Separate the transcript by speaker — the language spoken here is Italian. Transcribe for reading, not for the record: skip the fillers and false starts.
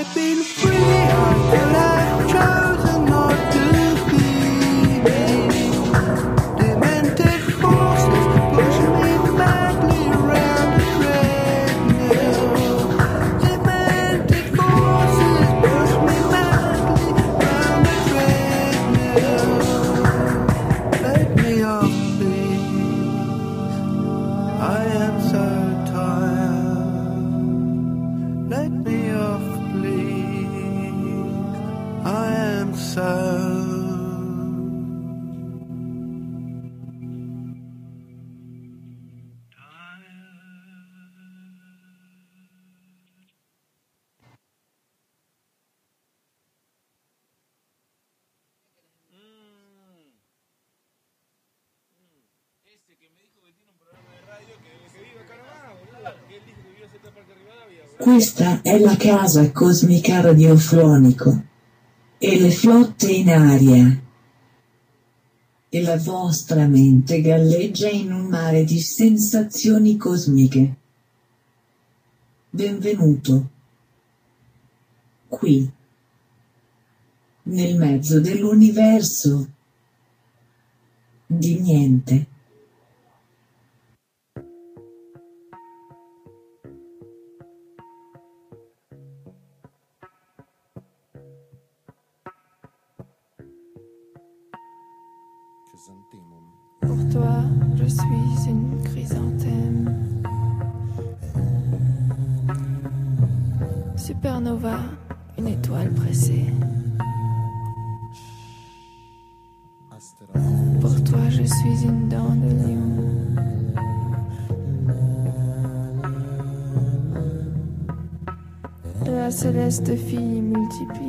Speaker 1: been free, I could have chosen not to be me. Demented forces push me madly around the treadmill. Demented forces push me madly around the treadmill. Let me off, please. I am so tired. Let me off, please. I am so
Speaker 2: Ese que me dijo que tiene un programa de radio que vive acá nomás, boludo. Que él dijo que vive a Santa Parque Rivadavia, boludo.
Speaker 3: Questa è la casa cosmica radiofonico. E le flotte in aria. E la vostra mente galleggia in un mare di sensazioni cosmiche. Benvenuto. Qui. Nel mezzo dell'universo. Di niente.
Speaker 4: Pour toi, je suis une chrysanthème. Supernova, une étoile pressée. Pour toi, je suis une dent de lion. La céleste fille multiplie.